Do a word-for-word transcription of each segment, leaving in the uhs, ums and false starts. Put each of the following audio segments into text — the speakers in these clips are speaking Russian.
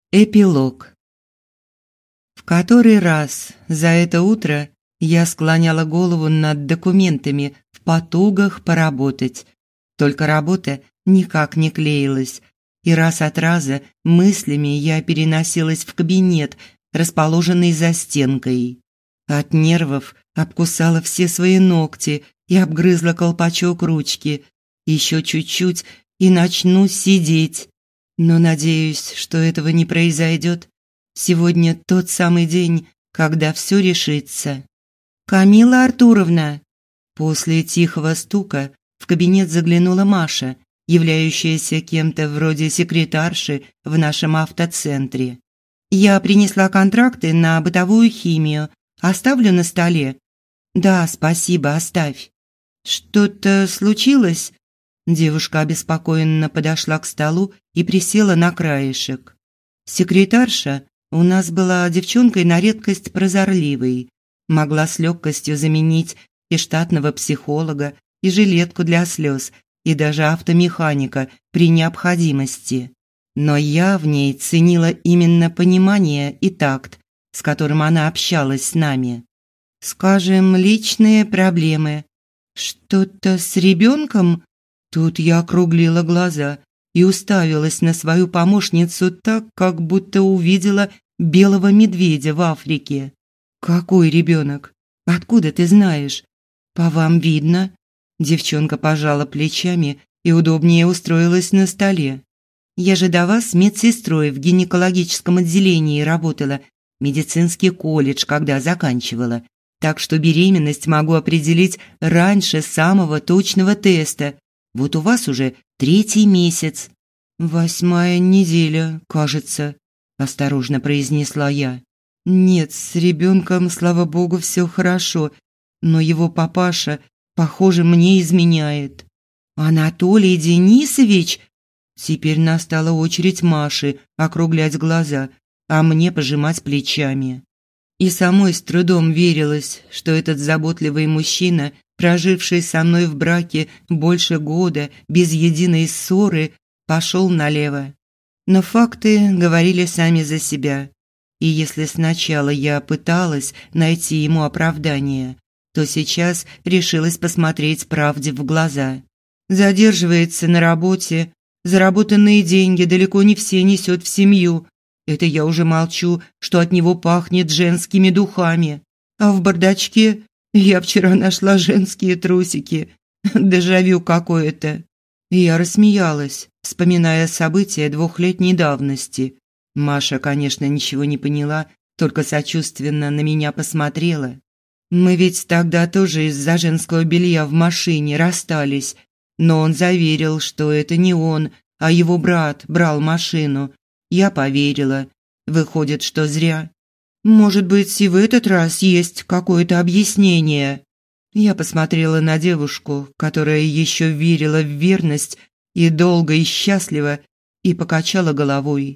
Эпилог. В который раз за это утро я склоняла голову над документами в потугах поработать. Только работа никак не клеилась, и раз от раза мыслями я переносилась в кабинет, расположенный за стенкой. От нервов обкусала все свои ногти и обгрызла колпачок ручки. Еще чуть-чуть и начну сидеть. Но надеюсь, что этого не произойдет. Сегодня тот самый день, когда все решится. «Камилла Артуровна!» После тихого стука в кабинет заглянула Маша, являющаяся кем-то вроде секретарши в нашем автоцентре. «Я принесла контракты на бытовую химию. Оставлю на столе?» «Да, спасибо, оставь». «Что-то случилось?» Девушка обеспокоенно подошла к столу и присела на краешек. Секретарша у нас была девчонкой на редкость прозорливой. Могла с легкостью заменить и штатного психолога, и жилетку для слез, и даже автомеханика при необходимости. Но я в ней ценила именно понимание и такт, с которым она общалась с нами. Скажем, личные проблемы. Что-то с ребенком? Тут я округлила глаза и уставилась на свою помощницу так, как будто увидела белого медведя в Африке. «Какой ребенок? Откуда ты знаешь?» «По вам видно». Девчонка пожала плечами и удобнее устроилась на столе. «Я же до вас медсестрой в гинекологическом отделении работала, медицинский колледж, когда заканчивала. Так что беременность могу определить раньше самого точного теста. Вот у вас уже третий месяц». «Восьмая неделя, кажется», – осторожно произнесла я. «Нет, с ребенком, слава богу, все хорошо, но его папаша, похоже, мне изменяет». «Анатолий Денисович?» Теперь настала очередь Маши округлять глаза, а мне пожимать плечами. И самой с трудом верилось, что этот заботливый мужчина, проживший со мной в браке больше года без единой ссоры, пошел налево. Но факты говорили сами за себя. И если сначала я пыталась найти ему оправдание, то сейчас решилась посмотреть правде в глаза. Задерживается на работе, заработанные деньги далеко не все несет в семью. Это я уже молчу, что от него пахнет женскими духами. А в бардачке я вчера нашла женские трусики. Дежавю какое-то. Я рассмеялась, вспоминая события двухлетней давности. Маша, конечно, ничего не поняла, только сочувственно на меня посмотрела. Мы ведь тогда тоже из-за женского белья в машине расстались, но он заверил, что это не он, а его брат брал машину. Я поверила. Выходит, что зря. Может быть, и в этот раз есть какое-то объяснение. Я посмотрела на девушку, которая еще верила в верность и долго и счастливо, и покачала головой.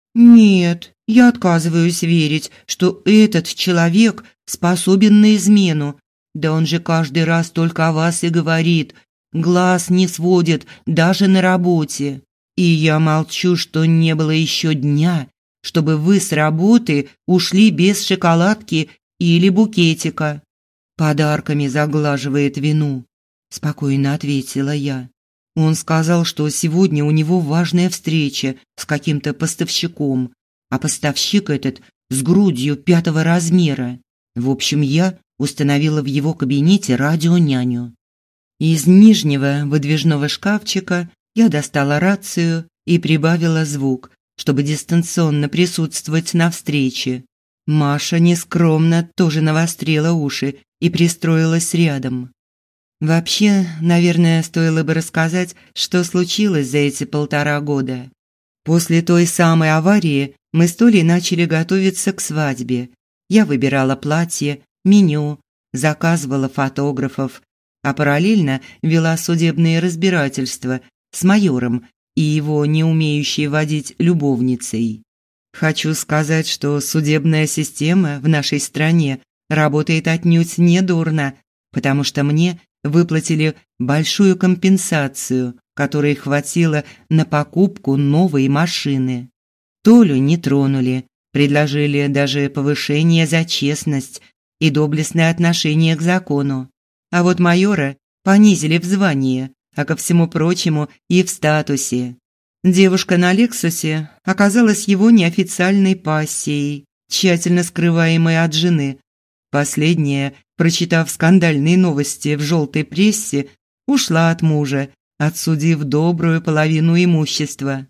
«Нет, я отказываюсь верить, что этот человек способен на измену. Да он же каждый раз только о вас и говорит, глаз не сводит даже на работе. И я молчу, что не было еще дня, чтобы вы с работы ушли без шоколадки или букетика». «Подарками заглаживает вину», – спокойно ответила я. Он сказал, что сегодня у него важная встреча с каким-то поставщиком, а поставщик этот с грудью пятого размера. В общем, я установила в его кабинете радионяню. Из нижнего выдвижного шкафчика я достала рацию и прибавила звук, чтобы дистанционно присутствовать на встрече. Маша нескромно тоже навострила уши и пристроилась рядом. Вообще, наверное, стоило бы рассказать, что случилось за эти полтора года. После той самой аварии мы с Толей начали готовиться к свадьбе. Я выбирала платье, меню, заказывала фотографов, а параллельно вела судебные разбирательства с майором и его не умеющей водить любовницей. Хочу сказать, что судебная система в нашей стране работает отнюдь недурно, потому что мне выплатили большую компенсацию, которой хватило на покупку новой машины. Толю не тронули, предложили даже повышение за честность и доблестное отношение к закону. А вот майора понизили в звании, а ко всему прочему и в статусе. Девушка на «Лексусе» оказалась его неофициальной пассией, тщательно скрываемой от жены. Последняя, прочитав скандальные новости в желтой прессе, ушла от мужа, отсудив добрую половину имущества.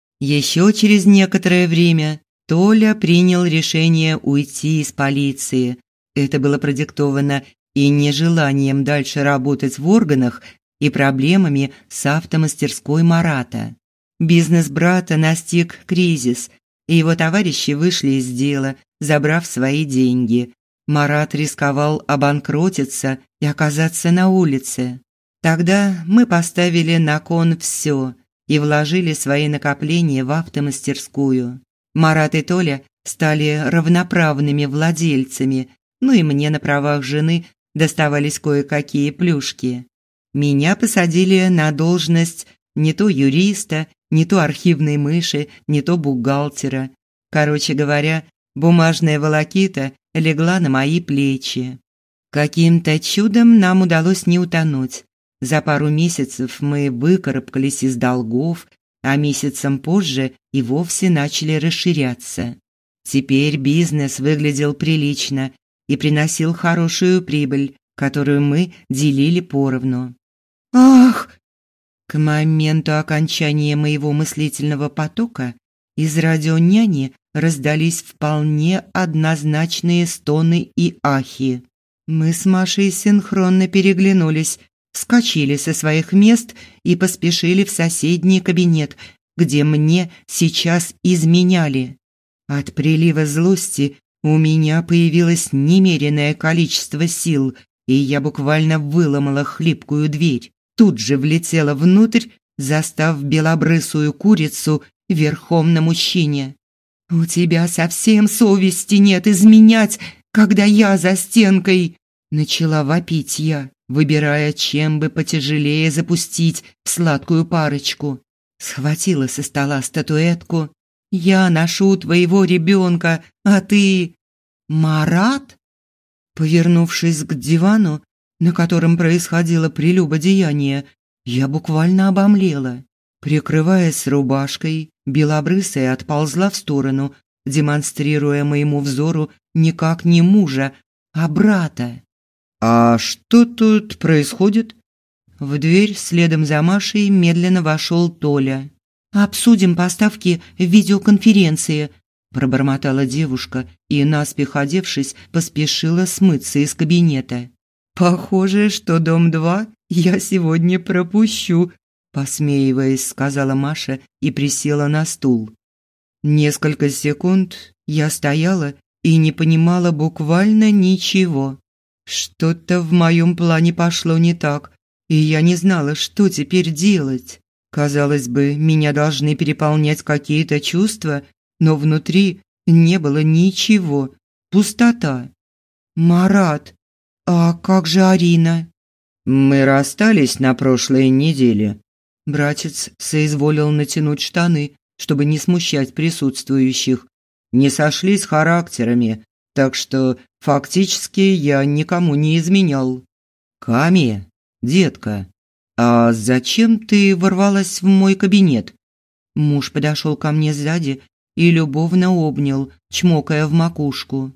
Еще через некоторое время Толя принял решение уйти из полиции. Это было продиктовано и нежеланием дальше работать в органах, и проблемами с автомастерской Марата. Бизнес брата настиг кризис, и его товарищи вышли из дела, забрав свои деньги. Марат рисковал обанкротиться и оказаться на улице. Тогда мы поставили на кон все и вложили свои накопления в автомастерскую. Марат и Толя стали равноправными владельцами, ну и мне на правах жены доставались кое-какие плюшки. Меня посадили на должность не то юриста, не то архивной мыши, не то бухгалтера. Короче говоря, бумажная волокита легла на мои плечи. Каким-то чудом нам удалось не утонуть. За пару месяцев мы выкарабкались из долгов, а месяцем позже и вовсе начали расширяться. Теперь бизнес выглядел прилично и приносил хорошую прибыль, которую мы делили поровну. «Ах!» К моменту окончания моего мыслительного потока из радионяни раздались вполне однозначные стоны и ахи. Мы с Машей синхронно переглянулись, вскочили со своих мест и поспешили в соседний кабинет, где мне сейчас изменяли. От прилива злости у меня появилось немереное количество сил, и я буквально выломала хлипкую дверь. Тут же влетела внутрь, застав белобрысую курицу верхом на мужчине. «У тебя совсем совести нет изменять, когда я за стенкой!» Начала вопить я, выбирая, чем бы потяжелее запустить в сладкую парочку. Схватила со стола статуэтку. «Я ношу твоего ребенка, а ты...» «Марат?» Повернувшись к дивану, на котором происходило прелюбодеяние, я буквально обомлела. Прикрываясь рубашкой, белобрысая отползла в сторону, демонстрируя моему взору никак не мужа, а брата. «А что тут происходит?» В дверь следом за Машей медленно вошел Толя. «Обсудим поставки в видеоконференции», – пробормотала девушка и, наспех одевшись, поспешила смыться из кабинета. «Похоже, что дом два я сегодня пропущу», – посмеиваясь, сказала Маша и присела на стул. Несколько секунд я стояла и не понимала буквально ничего. Что-то в моем плане пошло не так, и я не знала, что теперь делать. Казалось бы, меня должны переполнять какие-то чувства, но внутри не было ничего, пустота. «Марат, а как же Арина?» «Мы расстались на прошлой неделе». Братец соизволил натянуть штаны, чтобы не смущать присутствующих. «Не сошлись характерами, так что фактически я никому не изменял». «Ками, детка, а зачем ты ворвалась в мой кабинет?» Муж подошел ко мне сзади и любовно обнял, чмокая в макушку.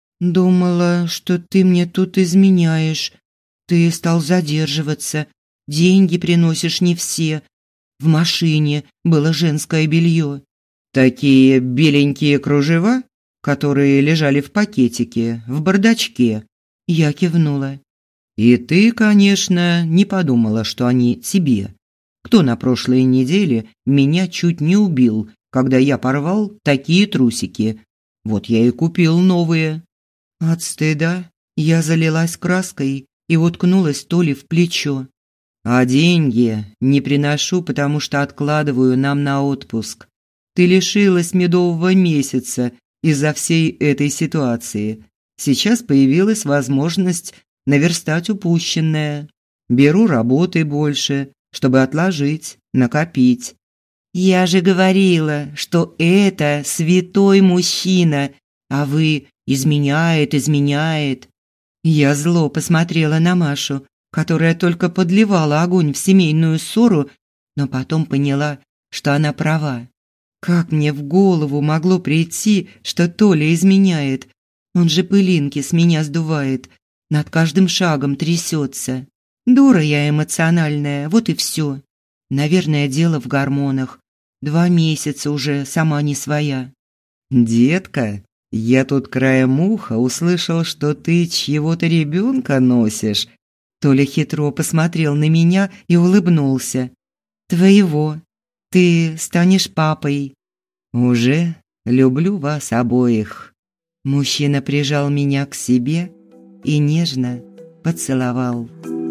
«Думала, что ты мне тут изменяешь. Ты стал задерживаться, деньги приносишь не все. В машине было женское белье». «Такие беленькие кружева, которые лежали в пакетике, в бардачке?» Я кивнула. «И ты, конечно, не подумала, что они тебе. Кто на прошлой неделе меня чуть не убил, когда я порвал такие трусики? Вот я и купил новые». От стыда я залилась краской и уткнулась Толе в плечо. «А деньги не приношу, потому что откладываю нам на отпуск. Ты лишилась медового месяца из-за всей этой ситуации. Сейчас появилась возможность наверстать упущенное. Беру работы больше, чтобы отложить, накопить». «Я же говорила, что это святой мужчина, а вы изменяет, изменяет». Я зло посмотрела на Машу, которая только подливала огонь в семейную ссору, но потом поняла, что она права. Как мне в голову могло прийти, что Толя изменяет? Он же пылинки с меня сдувает, над каждым шагом трясется. Дура я эмоциональная, вот и все. Наверное, дело в гормонах. Два месяца уже сама не своя. «Детка, я тут краем уха услышал, что ты чьего-то ребенка носишь». Толя хитро посмотрел на меня и улыбнулся. «Твоего. Ты станешь папой». «Уже люблю вас обоих». Мужчина прижал меня к себе и нежно поцеловал.